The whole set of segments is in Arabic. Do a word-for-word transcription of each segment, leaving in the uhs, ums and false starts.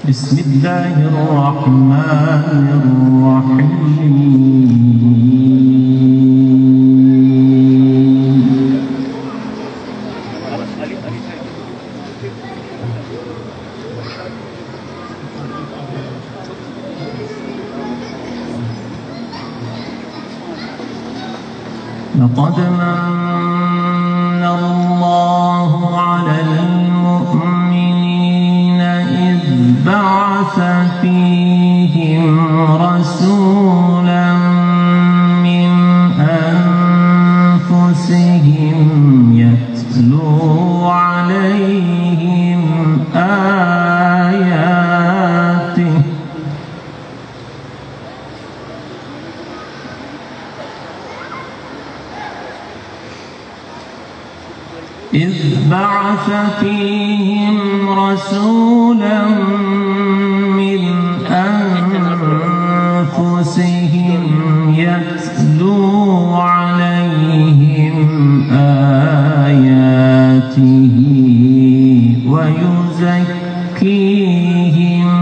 بسم الله الرحمن الرحيم. لقد من الله على المؤمنين إذ بعث فيهم رسولا من أنفسهم يتلو عليهم آياته إذ بعث فيهم رسولا من أنفسهم يتلو عليهم آياته ويزكيهم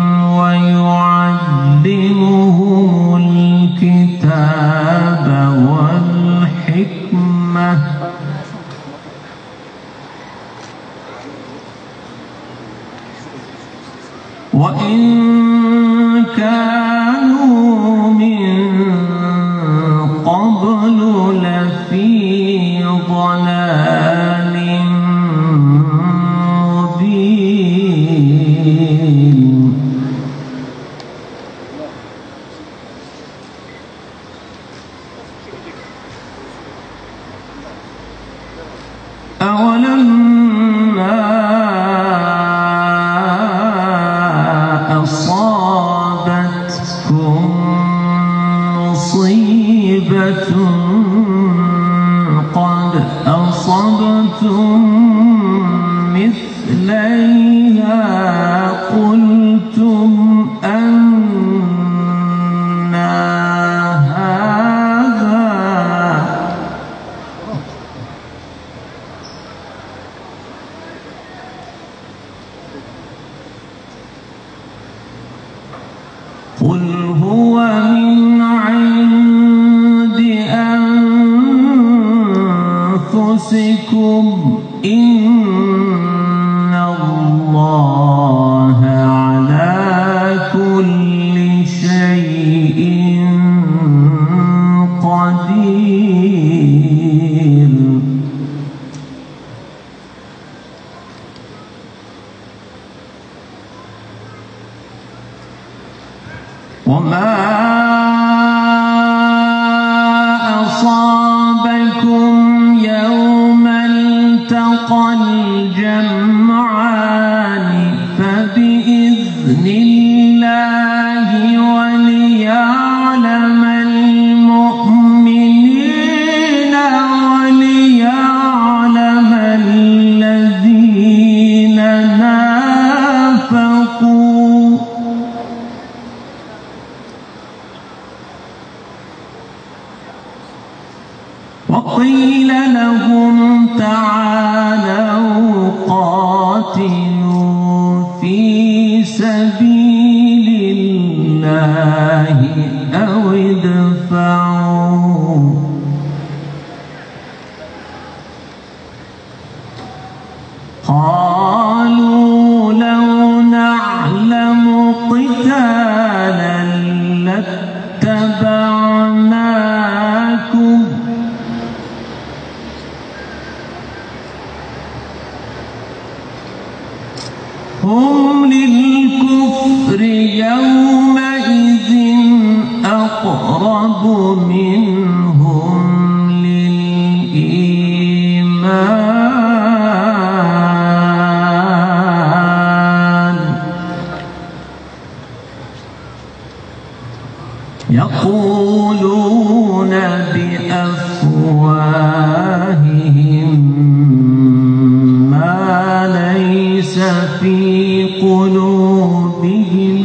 ويعلمهم الكتاب والحكمة وإن كانوا من قبل لفي ضلال مبين. أولما أصابتكم مصيبة قد أصبتم مثليها قلتم أنى هذا قل هو من عند أنفسكم إن الله على كل شيء قدير. وما أصابكم يوم التقى الجمعان فبإذن الله وليعلم المؤمنين وليعلم الذين نافقوا وقيل لهم تعالوا قاتلوا في سبيل الله أو ادفعوا قالوا لو نعلم قتالا لاتبعناكم هم للكفر يومئذ أقرب منهم للإيمان يقولون بأفواههم ما ليس في قلوبهم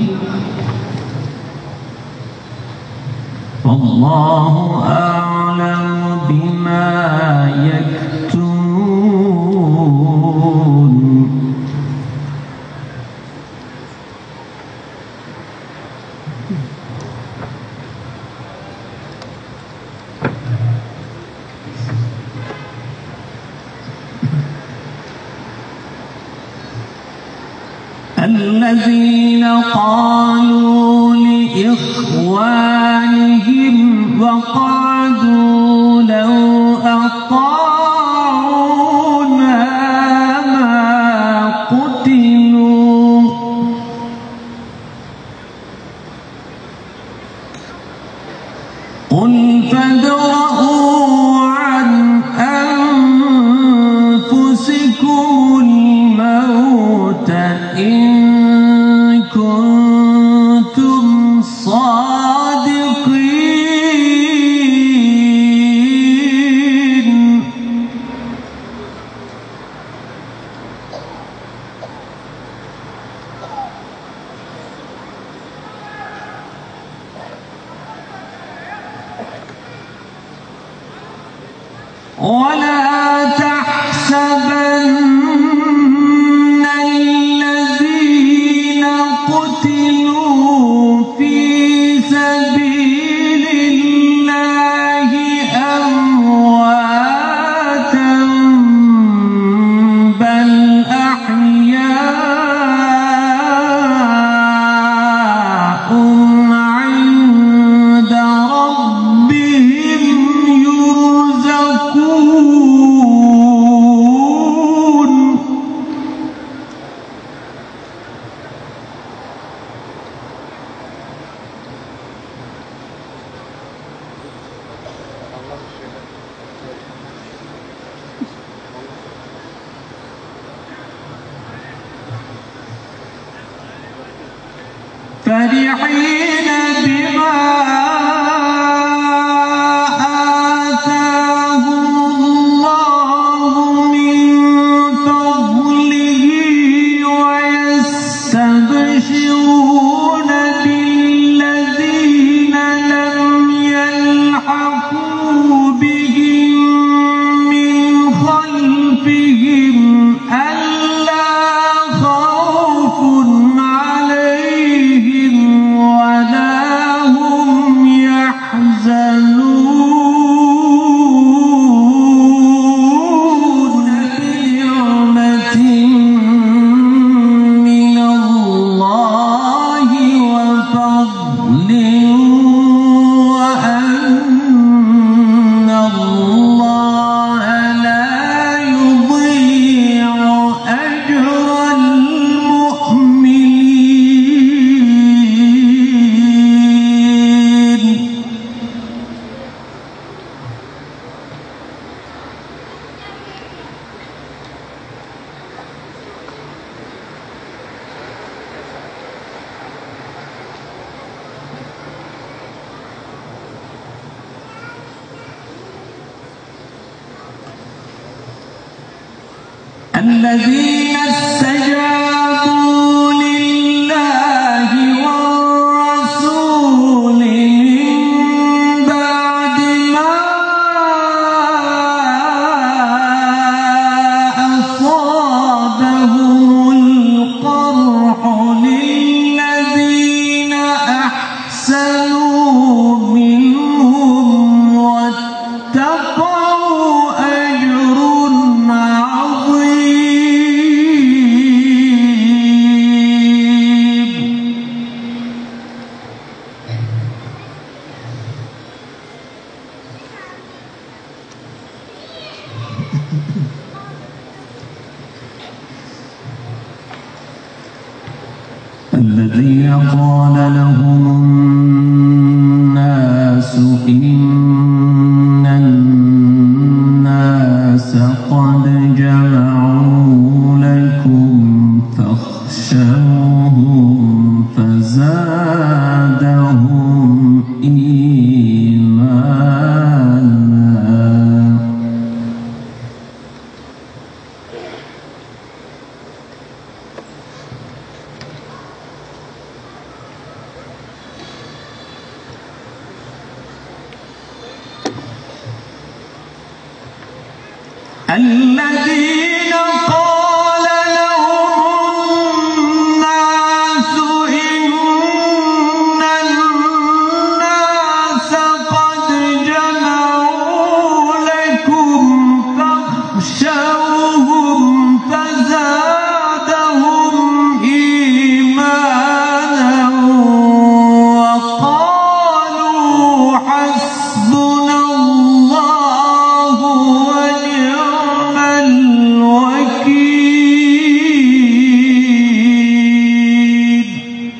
والله أعلم بما يكتمون الذين قالوا لإخوانهم وقعدوا لو أطاعونا ما قتلوا قل فادرءوا عن أنفسكم الموت إن كنتم صادقين ولا تحسبن الذين قتلوا في سبيل الله أمواتا بل أحياء عند ربهم يرزقون فرحين بما آتاهم الله من فضله ويستبشرون بالذين لم يلحقوا بهم من خلفهم ألا خوف عليهم ولا هم يحزنون بنعمة من الله وفضل وأن الله لا يضيع أجر المؤمنين الذين استجابوا لله والرسول من بعد ما أصابهم القرح للذين أحسنوا منهم واتقوا أجر عظيم. الذين قال لهم الناس إن الناس قد جمعوا لكم فاخشوهم فزادهم إيمانا. الذين قال لهم الناس إن الناس قد جمعوا لكم فاخشوهم فزادهم إيمانا. حسبنا الله ونعم الوكيل.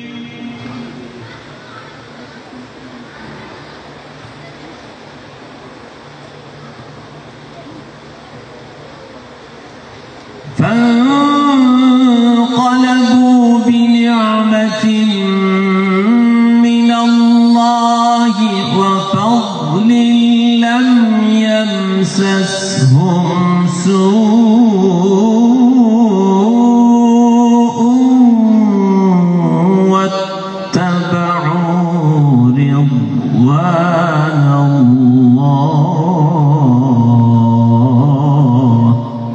فانقلبوا بنعمة من الله وفضل لم يمسسهم سوء واتبعوا رضوان الله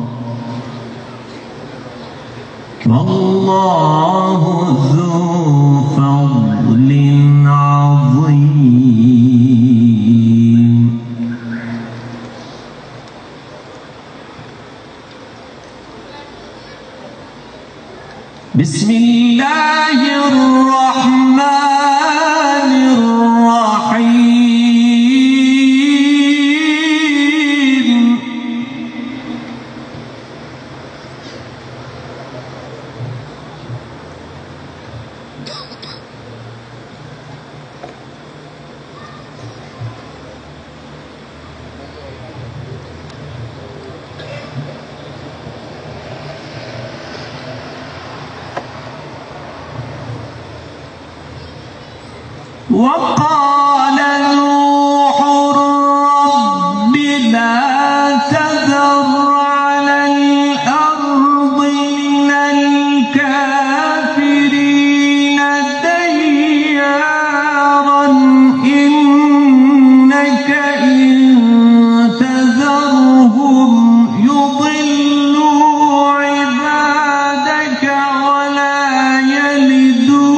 والله ذو فضل عظيم. بسم الله الرحمن الرحيم. وقال نوح رب لا تذر على الأرض من الكافرين ديارا إنك إن تذرهم يضلوا عبادك ولا يلدوا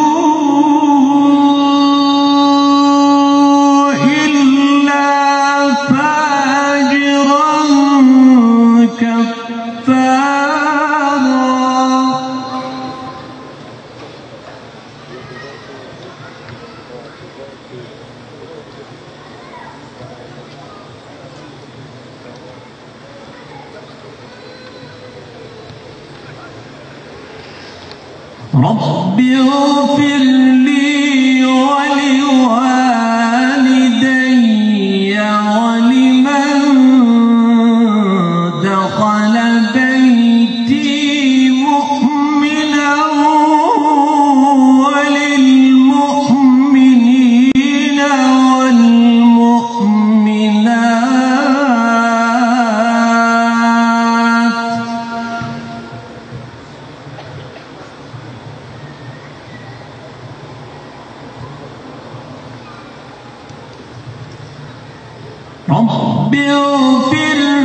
رب اغفر لي ولوالدي ولمن دخل بيتي مؤمنا وللمؤمنين والمؤمنات رب اغفر